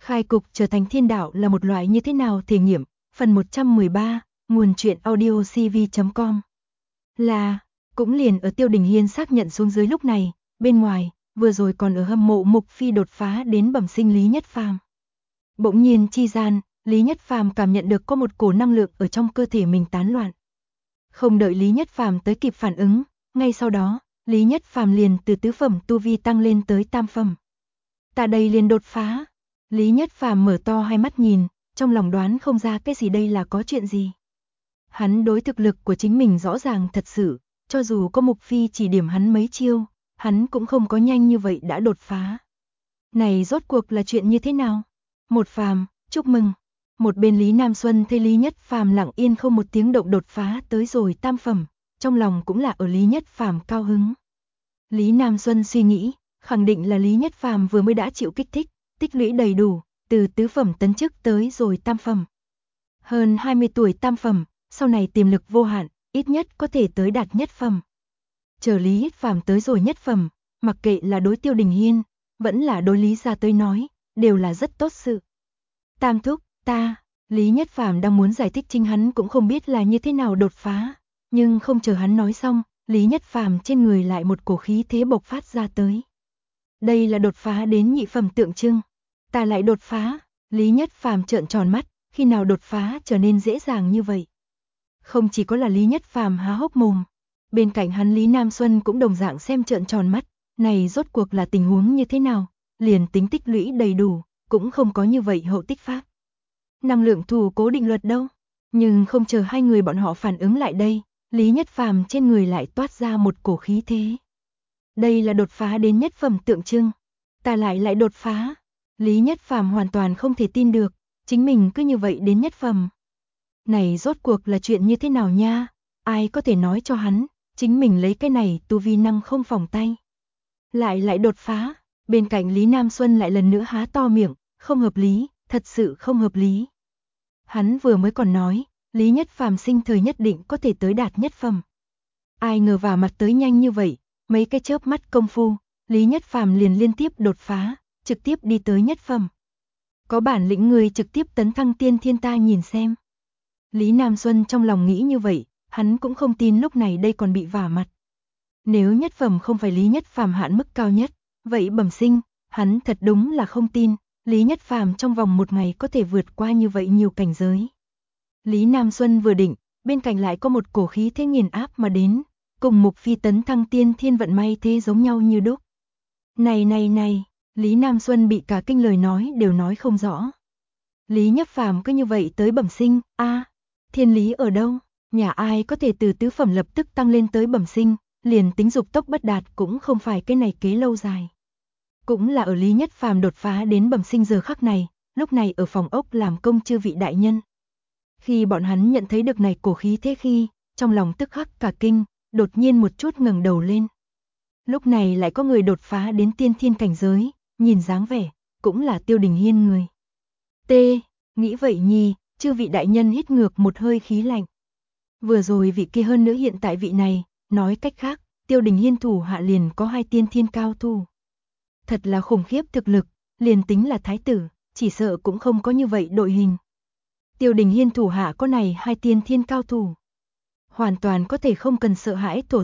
Khai cục trở thành thiên đạo là một loại như thế nào thể nghiệm, phần 113, nguồn truyện audio cv.com. Cũng liền ở Tiêu Đình Hiên xác nhận xuống dưới lúc này, bên ngoài, vừa rồi còn ở hâm mộ Mục Phi đột phá đến bẩm sinh Lý Nhất Phàm. Bỗng nhiên chi gian, Lý Nhất Phàm cảm nhận được có một cổ năng lượng ở trong cơ thể mình tán loạn. Không đợi Lý Nhất Phàm tới kịp phản ứng, ngay sau đó, Lý Nhất Phàm liền từ tứ phẩm tu vi tăng lên tới tam phẩm. Ta đây liền đột phá. Lý Nhất Phàm mở to hai mắt nhìn, trong lòng đoán không ra cái gì đây là có chuyện gì. Hắn đối thực lực của chính mình rõ ràng thật sự, cho dù có Mục Phi chỉ điểm hắn mấy chiêu, hắn cũng không có nhanh như vậy đã đột phá. Này rốt cuộc là chuyện như thế nào? Một Phàm, chúc mừng. Một bên Lý Nam Xuân thấy Lý Nhất Phàm lặng yên không một tiếng động đột phá tới rồi tam phẩm, trong lòng cũng là ở Lý Nhất Phàm cao hứng. Lý Nam Xuân suy nghĩ, khẳng định là Lý Nhất Phàm vừa mới đã chịu kích thích, tích lũy đầy đủ, từ tứ phẩm tấn chức tới rồi tam phẩm. Hơn 20 tuổi tam phẩm, sau này tiềm lực vô hạn, ít nhất có thể tới đạt nhất phẩm. Chờ Lý Nhất Phàm tới rồi nhất phẩm, mặc kệ là đối Tiêu Đình Hiên, vẫn là đối Lý gia tới nói, đều là rất tốt sự. Tam thúc, Lý Nhất Phàm đang muốn giải thích chính hắn cũng không biết là như thế nào đột phá, nhưng không chờ hắn nói xong, Lý Nhất Phàm trên người lại một cổ khí thế bộc phát ra tới. Đây là đột phá đến nhị phẩm tượng trưng. Ta lại đột phá, Lý Nhất Phàm trợn tròn mắt, khi nào đột phá trở nên dễ dàng như vậy. Không chỉ có là Lý Nhất Phàm há hốc mồm, bên cạnh hắn Lý Nam Xuân cũng đồng dạng xem trợn tròn mắt, này rốt cuộc là tình huống như thế nào, liền tính tích lũy đầy đủ, cũng không có như vậy hậu tích pháp. Năng lượng thủ cố định luật đâu, nhưng không chờ hai người bọn họ phản ứng lại đây, Lý Nhất Phàm trên người lại toát ra một cổ khí thế. Đây là đột phá đến nhất phẩm tượng trưng, ta lại đột phá. Lý Nhất Phàm hoàn toàn không thể tin được, chính mình cứ như vậy đến nhất phẩm. Này rốt cuộc là chuyện như thế nào nha, ai có thể nói cho hắn, chính mình lấy cái này tu vi năng không phòng tay. Lại đột phá, bên cạnh Lý Nam Xuân lại lần nữa há to miệng, không hợp lý, thật sự không hợp lý. Hắn vừa mới còn nói, Lý Nhất Phàm sinh thời nhất định có thể tới đạt nhất phẩm. Ai ngờ vào mặt tới nhanh như vậy, mấy cái chớp mắt công phu, Lý Nhất Phàm liền liên tiếp đột phá, trực tiếp đi tới nhất phẩm. Có bản lĩnh người trực tiếp tấn thăng tiên thiên ta nhìn xem. Lý Nam Xuân trong lòng nghĩ như vậy, hắn cũng không tin lúc này đây còn bị vả mặt. Nếu nhất phẩm không phải Lý Nhất Phàm hạn mức cao nhất, vậy bẩm sinh, hắn thật đúng là không tin, Lý Nhất Phàm trong vòng một ngày có thể vượt qua như vậy nhiều cảnh giới. Lý Nam Xuân vừa định, bên cạnh lại có một cổ khí thế nghiền áp mà đến, cùng Mục Phi tấn thăng tiên thiên vận may thế giống nhau như đúc. Này, Lý Nam Xuân bị cả kinh lời nói đều nói không rõ. Lý Nhất Phàm cứ như vậy tới bẩm sinh, thiên lý ở đâu, nhà ai có thể từ tứ phẩm lập tức tăng lên tới bẩm sinh, liền tính dục tốc bất đạt cũng không phải cái này kế lâu dài. Cũng là ở Lý Nhất Phàm đột phá đến bẩm sinh giờ khắc này, lúc này ở phòng ốc làm công chư vị đại nhân. Khi bọn hắn nhận thấy được này cổ khí thế khi, trong lòng tức khắc cả kinh, đột nhiên một chút ngẩng đầu lên. Lúc này lại có người đột phá đến tiên thiên cảnh giới, nhìn dáng vẻ, cũng là Tiêu Đình Hiên người. Nghĩ vậy nhi, chư vị đại nhân hít ngược một hơi khí lạnh. Vừa rồi vị kia hơn nữa hiện tại vị này, nói cách khác, Tiêu Đình Hiên thủ hạ liền có 2 tiên thiên cao thủ. Thật là khủng khiếp thực lực, liền tính là thái tử, chỉ sợ cũng không có như vậy đội hình. Tiêu Đình Hiên thủ hạ có này 2 tiên thiên cao thủ. Hoàn toàn có thể không cần sợ hãi thổ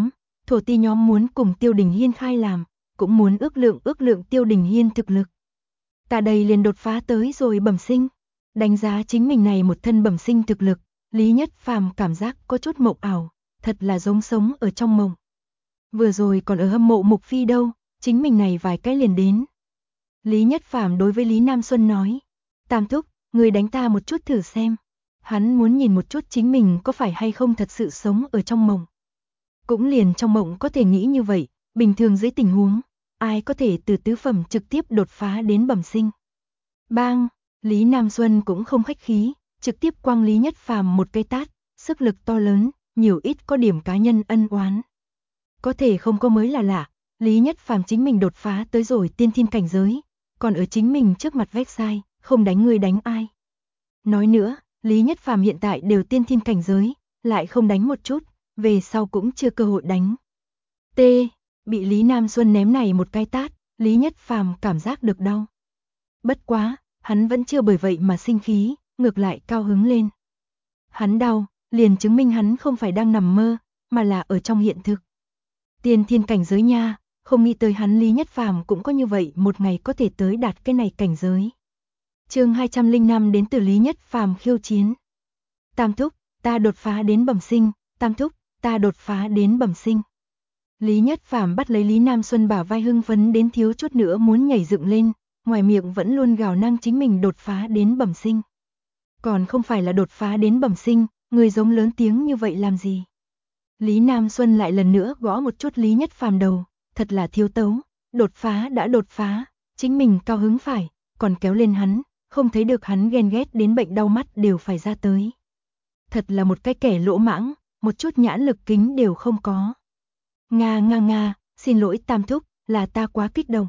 ti nhóm muốn cùng Tiêu Đình Hiên khai làm, cũng muốn ước lượng Tiêu Đình Hiên thực lực. Ta đây liền đột phá tới rồi bẩm sinh, đánh giá chính mình này một thân bẩm sinh thực lực, Lý Nhất Phàm cảm giác có chút mộng ảo, thật là giống sống ở trong mộng. Vừa rồi còn ở hâm mộ Mục Phi đâu, chính mình này vài cái liền đến. Lý Nhất Phàm đối với Lý Nam Xuân nói, Tam thúc, người đánh ta một chút thử xem. Hắn muốn nhìn một chút chính mình có phải hay không thật sự sống ở trong mộng. Cũng liền trong mộng có thể nghĩ như vậy, bình thường dưới tình huống, ai có thể từ tứ phẩm trực tiếp đột phá đến bẩm sinh. Bang, Lý Nam Xuân cũng không khách khí, trực tiếp quăng Lý Nhất Phàm một cây tát, sức lực to lớn, nhiều ít có điểm cá nhân ân oán. Có thể không có mới là lạ, Lý Nhất Phàm chính mình đột phá tới rồi tiên thiên cảnh giới, còn ở chính mình trước mặt vét sai, không đánh người đánh ai. Nói nữa, Lý Nhất Phàm hiện tại đều tiên thiên cảnh giới, lại không đánh một chút, về sau cũng chưa cơ hội đánh. Bị Lý Nam Xuân ném này một cái tát, Lý Nhất Phàm cảm giác được đau. Bất quá, hắn vẫn chưa bởi vậy mà sinh khí, ngược lại cao hứng lên. Hắn đau, liền chứng minh hắn không phải đang nằm mơ, mà là ở trong hiện thực. Tiên thiên cảnh giới nha, không nghĩ tới hắn Lý Nhất Phàm cũng có như vậy một ngày có thể tới đạt cái này cảnh giới. Chương 205 đến từ Lý Nhất Phàm khiêu chiến. Tam thúc, ta đột phá đến bẩm sinh, tam thúc, ta đột phá đến bẩm sinh. Lý Nhất Phàm bắt lấy Lý Nam Xuân bả vai hưng phấn đến thiếu chút nữa muốn nhảy dựng lên, ngoài miệng vẫn luôn gào năng chính mình đột phá đến bẩm sinh. Còn không phải là đột phá đến bẩm sinh, người giống lớn tiếng như vậy làm gì? Lý Nam Xuân lại lần nữa gõ một chút Lý Nhất Phàm đầu, thật là thiếu tấu, đột phá đã đột phá, chính mình cao hứng phải, còn kéo lên hắn, không thấy được hắn ghen ghét đến bệnh đau mắt đều phải ra tới. Thật là một cái kẻ lỗ mãng, một chút nhãn lực kính đều không có. Nga, xin lỗi tam thúc, là ta quá kích động.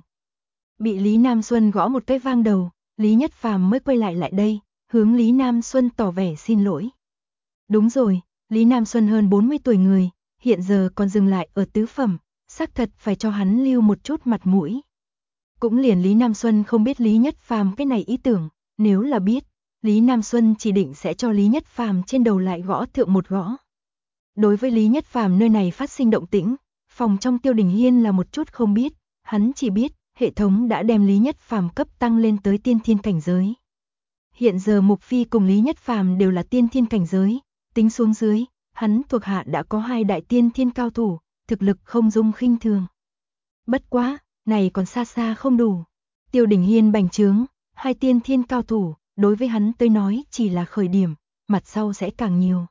Bị Lý Nam Xuân gõ một cái vang đầu, Lý Nhất Phàm mới quay lại đây, hướng Lý Nam Xuân tỏ vẻ xin lỗi. Đúng rồi, Lý Nam Xuân hơn 40 tuổi người, hiện giờ còn dừng lại ở tứ phẩm, xác thật phải cho hắn lưu một chút mặt mũi. Cũng liền Lý Nam Xuân không biết Lý Nhất Phàm cái này ý tưởng, nếu là biết, Lý Nam Xuân chỉ định sẽ cho Lý Nhất Phàm trên đầu lại gõ thượng một gõ. Đối với Lý Nhất Phàm nơi này phát sinh động tĩnh, phòng trong Tiêu Đình Hiên là một chút không biết, hắn chỉ biết hệ thống đã đem Lý Nhất Phàm cấp tăng lên tới tiên thiên cảnh giới. Hiện giờ Mục Phi cùng Lý Nhất Phàm đều là tiên thiên cảnh giới, tính xuống dưới, hắn thuộc hạ đã có 2 đại tiên thiên cao thủ, thực lực không dung khinh thường. Bất quá, này còn xa xa không đủ. Tiêu Đình Hiên bành trướng, 2 tiên thiên cao thủ, đối với hắn tới nói chỉ là khởi điểm, mặt sau sẽ càng nhiều.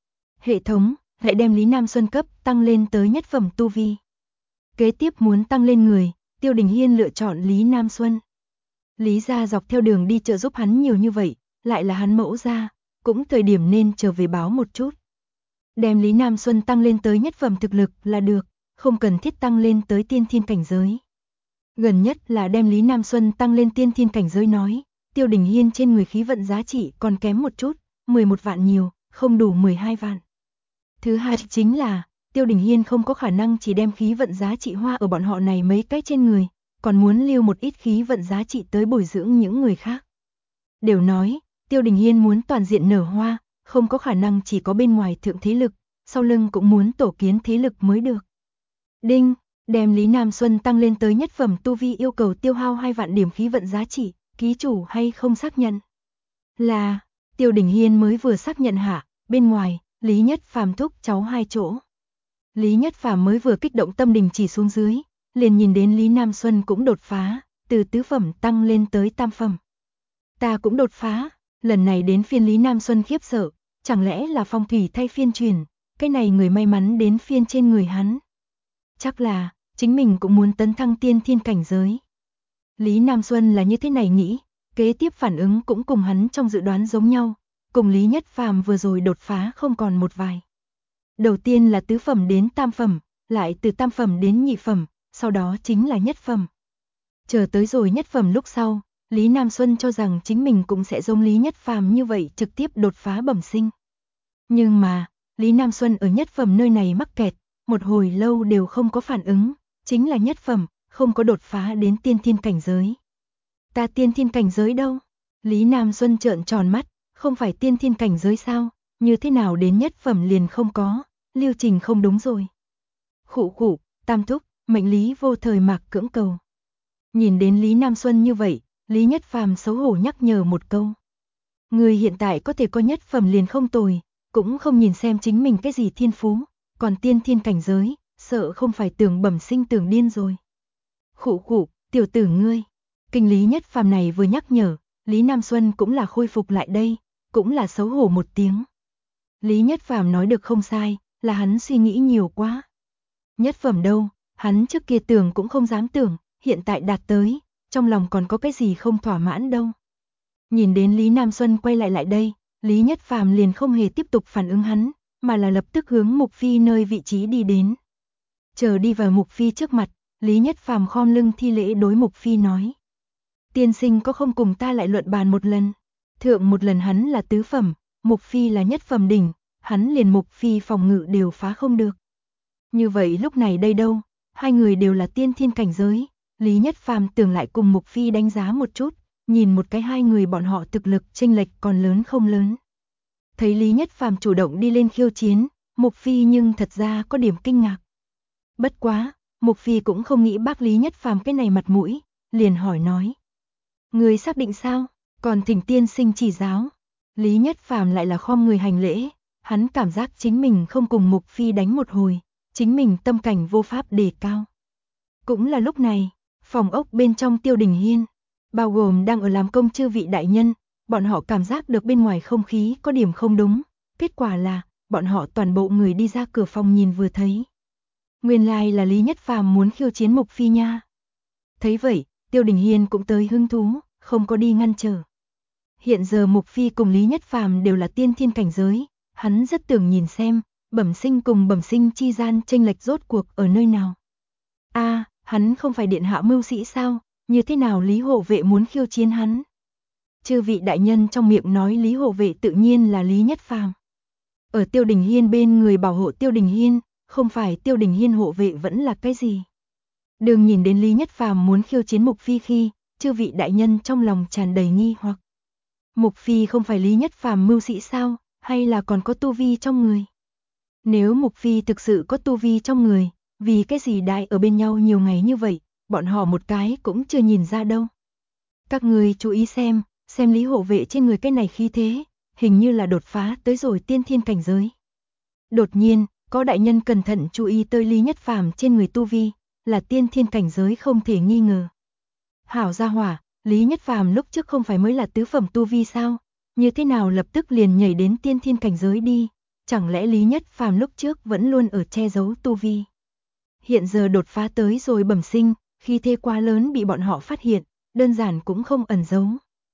Hệ thống lại đem Lý Nam Xuân cấp tăng lên tới nhất phẩm tu vi. Kế tiếp muốn tăng lên người, Tiêu Đình Hiên lựa chọn Lý Nam Xuân. Lý gia dọc theo đường đi trợ giúp hắn nhiều như vậy, lại là hắn mẫu gia, cũng thời điểm nên trở về báo một chút. Đem Lý Nam Xuân tăng lên tới nhất phẩm thực lực là được, không cần thiết tăng lên tới tiên thiên cảnh giới. Gần nhất là đem Lý Nam Xuân tăng lên tiên thiên cảnh giới nói, Tiêu Đình Hiên trên người khí vận giá trị còn kém một chút, 11 vạn nhiều, không đủ 12 vạn. Thứ hai chính là, Tiêu Đình Hiên không có khả năng chỉ đem khí vận giá trị hoa ở bọn họ này mấy cái trên người, còn muốn lưu một ít khí vận giá trị tới bồi dưỡng những người khác. Đều nói, Tiêu Đình Hiên muốn toàn diện nở hoa, không có khả năng chỉ có bên ngoài thượng thế lực, sau lưng cũng muốn tổ kiến thế lực mới được. Đinh, đem Lý Nam Xuân tăng lên tới nhất phẩm tu vi yêu cầu tiêu hao 2 vạn điểm khí vận giá trị, ký chủ hay không xác nhận? Là, Tiêu Đình Hiên mới vừa xác nhận hạ, bên ngoài, Lý Nhất Phàm thúc cháu 2 chỗ. Lý Nhất Phàm mới vừa kích động tâm đình chỉ xuống dưới, liền nhìn đến Lý Nam Xuân cũng đột phá, từ tứ phẩm tăng lên tới tam phẩm. Ta cũng đột phá, lần này đến phiên Lý Nam Xuân khiếp sợ, chẳng lẽ là phong thủy thay phiên truyền, cái này người may mắn đến phiên trên người hắn. Chắc là, chính mình cũng muốn tấn thăng tiên thiên cảnh giới. Lý Nam Xuân là như thế này nghĩ, kế tiếp phản ứng cũng cùng hắn trong dự đoán giống nhau, cùng Lý Nhất Phàm vừa rồi đột phá không còn một vài. Đầu tiên là tứ phẩm đến tam phẩm, lại từ tam phẩm đến nhị phẩm, sau đó chính là nhất phẩm. Chờ tới rồi nhất phẩm lúc sau, Lý Nam Xuân cho rằng chính mình cũng sẽ giống Lý Nhất Phàm như vậy trực tiếp đột phá bẩm sinh. Nhưng mà, Lý Nam Xuân ở nhất phẩm nơi này mắc kẹt, một hồi lâu đều không có phản ứng, chính là nhất phẩm, không có đột phá đến tiên thiên cảnh giới. Ta tiên thiên cảnh giới đâu? Lý Nam Xuân trợn tròn mắt, không phải tiên thiên cảnh giới sao? Như thế nào đến nhất phẩm liền không có, lưu trình không đúng rồi. Khụ, tam thúc, mệnh lý vô thời mạc cưỡng cầu. Nhìn đến Lý Nam Xuân như vậy, Lý Nhất Phàm xấu hổ nhắc nhở một câu. Người hiện tại có thể có nhất phẩm liền không tồi, cũng không nhìn xem chính mình cái gì thiên phú, còn tiên thiên cảnh giới, sợ không phải tưởng bẩm sinh tưởng điên rồi. Khụ, tiểu tử ngươi. Kinh Lý Nhất Phàm này vừa nhắc nhở, Lý Nam Xuân cũng là khôi phục lại đây, cũng là xấu hổ một tiếng. Lý Nhất Phàm nói được không sai, là hắn suy nghĩ nhiều quá. Nhất phẩm đâu, hắn trước kia tưởng cũng không dám tưởng, hiện tại đạt tới, trong lòng còn có cái gì không thỏa mãn đâu. Nhìn đến Lý Nam Xuân quay lại đây, Lý Nhất Phàm liền không hề tiếp tục phản ứng hắn, mà là lập tức hướng Mục Phi nơi vị trí đi đến. Chờ đi vào Mục Phi trước mặt, Lý Nhất Phàm khom lưng thi lễ đối Mục Phi nói. Tiên sinh có không cùng ta lại luận bàn một lần? Thượng một lần hắn là tứ phẩm, Mục Phi là nhất phẩm đỉnh, hắn liền Mục Phi phòng ngự đều phá không được. Như vậy lúc này đây đâu, hai người đều là tiên thiên cảnh giới, Lý Nhất Phàm tưởng lại cùng Mục Phi đánh giá một chút, nhìn một cái hai người bọn họ thực lực chênh lệch còn lớn không lớn. Thấy Lý Nhất Phàm chủ động đi lên khiêu chiến, Mục Phi nhưng thật ra có điểm kinh ngạc. Bất quá, Mục Phi cũng không nghĩ bác Lý Nhất Phàm cái này mặt mũi, liền hỏi nói. Người xác định sao, còn thỉnh tiên sinh chỉ giáo. Lý Nhất Phàm lại là khom người hành lễ, hắn cảm giác chính mình không cùng Mục Phi đánh một hồi, chính mình tâm cảnh vô pháp đề cao. Cũng là lúc này, phòng ốc bên trong Tiêu Đình Hiên, bao gồm đang ở làm công chư vị đại nhân, bọn họ cảm giác được bên ngoài không khí có điểm không đúng, kết quả là, bọn họ toàn bộ người đi ra cửa phòng nhìn vừa thấy. Nguyên lai là Lý Nhất Phàm muốn khiêu chiến Mục Phi nha. Thấy vậy, Tiêu Đình Hiên cũng tới hứng thú, không có đi ngăn trở. Hiện giờ Mục Phi cùng Lý Nhất Phàm đều là tiên thiên cảnh giới, hắn rất tưởng nhìn xem, bẩm sinh cùng bẩm sinh chi gian chênh lệch rốt cuộc ở nơi nào. Hắn không phải điện hạ mưu sĩ sao, như thế nào Lý hộ vệ muốn khiêu chiến hắn? Chư vị đại nhân trong miệng nói Lý hộ vệ tự nhiên là Lý Nhất Phàm. Ở Tiêu Đình Hiên bên người bảo hộ Tiêu Đình Hiên, không phải Tiêu Đình Hiên hộ vệ vẫn là cái gì? Đường nhìn đến Lý Nhất Phàm muốn khiêu chiến Mục Phi khi, chư vị đại nhân trong lòng tràn đầy nghi hoặc. Mục Phi không phải Lý Nhất Phàm mưu sĩ sao, hay là còn có tu vi trong người? Nếu Mục Phi thực sự có tu vi trong người, vì cái gì đại ở bên nhau nhiều ngày như vậy, bọn họ một cái cũng chưa nhìn ra đâu. Các người chú ý xem Lý hộ vệ trên người cái này khí thế, hình như là đột phá tới rồi tiên thiên cảnh giới. Đột nhiên, có đại nhân cẩn thận chú ý tới Lý Nhất Phàm trên người tu vi, là tiên thiên cảnh giới không thể nghi ngờ. Hảo gia hỏa, Lý Nhất Phàm lúc trước không phải mới là tứ phẩm tu vi sao, như thế nào lập tức liền nhảy đến tiên thiên cảnh giới đi, chẳng lẽ Lý Nhất Phàm lúc trước vẫn luôn ở che giấu tu vi. Hiện giờ đột phá tới rồi bẩm sinh, khi thế quá lớn bị bọn họ phát hiện, đơn giản cũng không ẩn giấu.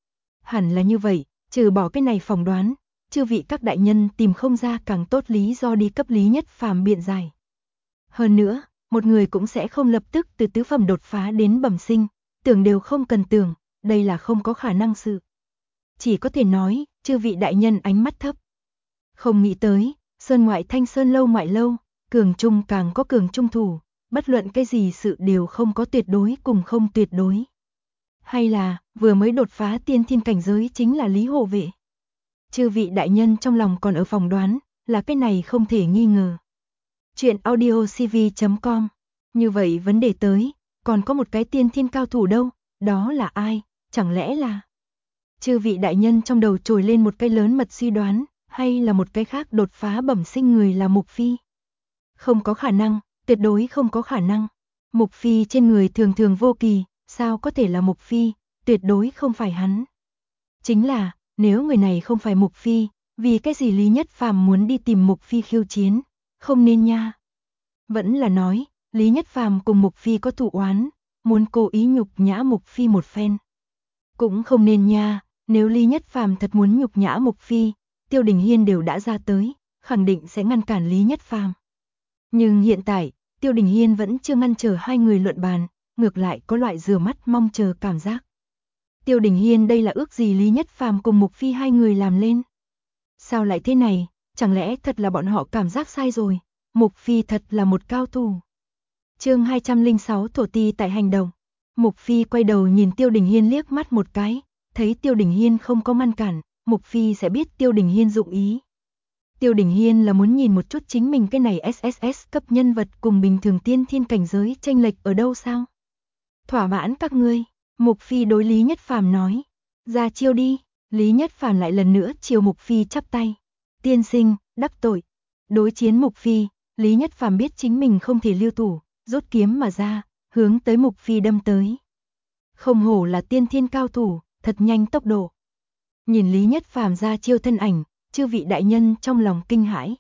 Hẳn là như vậy, trừ bỏ cái này phỏng đoán, chư vị các đại nhân tìm không ra càng tốt lý do đi cấp Lý Nhất Phàm biện giải. Hơn nữa, một người cũng sẽ không lập tức từ tứ phẩm đột phá đến bẩm sinh, tưởng đều không cần tưởng, đây là không có khả năng sự. Chỉ có thể nói, chư vị đại nhân ánh mắt thấp. Không nghĩ tới, sơn ngoại thanh sơn lâu ngoại lâu, cường trung càng có cường trung thủ, bất luận cái gì sự đều không có tuyệt đối cùng không tuyệt đối. Hay là, vừa mới đột phá tiên thiên cảnh giới chính là Lý hộ vệ. Chư vị đại nhân trong lòng còn ở phòng đoán, là cái này không thể nghi ngờ. Chuyện audiocv.com. Như vậy vấn đề tới, còn có một cái tiên thiên cao thủ đâu, đó là ai, chẳng lẽ là... Chư vị đại nhân trong đầu trồi lên một cái lớn mật suy đoán, hay là một cái khác đột phá bẩm sinh người là Mục Phi. Không có khả năng, tuyệt đối không có khả năng. Mục Phi trên người thường thường vô kỳ, sao có thể là Mục Phi, tuyệt đối không phải hắn. Chính là, nếu người này không phải Mục Phi, vì cái gì Lý Nhất Phàm muốn đi tìm Mục Phi khiêu chiến, không nên nha. Vẫn là nói, Lý Nhất Phàm cùng Mục Phi có thù oán, muốn cố ý nhục nhã Mục Phi một phen. Cũng không nên nha, nếu Lý Nhất Phàm thật muốn nhục nhã Mục Phi, Tiêu Đình Hiên đều đã ra tới, khẳng định sẽ ngăn cản Lý Nhất Phàm. Nhưng hiện tại, Tiêu Đình Hiên vẫn chưa ngăn trở hai người luận bàn, ngược lại có loại rửa mắt mong chờ cảm giác. Tiêu Đình Hiên đây là ước gì Lý Nhất Phàm cùng Mục Phi hai người làm lên? Sao lại thế này, chẳng lẽ thật là bọn họ cảm giác sai rồi, Mục Phi thật là một cao thủ. Chương 206 thổ ti tại hành động. Mục Phi quay đầu nhìn Tiêu Đình Hiên liếc mắt một cái, thấy Tiêu Đình Hiên không có ngăn cản, Mục Phi sẽ biết Tiêu Đình Hiên dụng ý. Tiêu Đình Hiên là muốn nhìn một chút chính mình cái này SSS cấp nhân vật cùng bình thường tiên thiên cảnh giới chênh lệch ở đâu sao? Thỏa mãn các ngươi, Mục Phi đối Lý Nhất Phàm nói, ra chiêu đi. Lý Nhất Phàm lại lần nữa chiều Mục Phi chắp tay. Tiên sinh, đắc tội. Đối chiến Mục Phi, Lý Nhất Phàm biết chính mình không thể lưu thủ, rút kiếm mà ra, hướng tới Mục Phi đâm tới. Không hổ là tiên thiên cao thủ, thật nhanh tốc độ. Nhìn Lý Nhất Phàm ra chiêu thân ảnh, chư vị đại nhân trong lòng kinh hãi.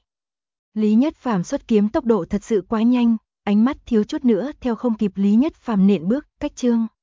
Lý Nhất Phàm xuất kiếm tốc độ thật sự quá nhanh, ánh mắt thiếu chút nữa theo không kịp Lý Nhất Phàm nện bước, cách chương.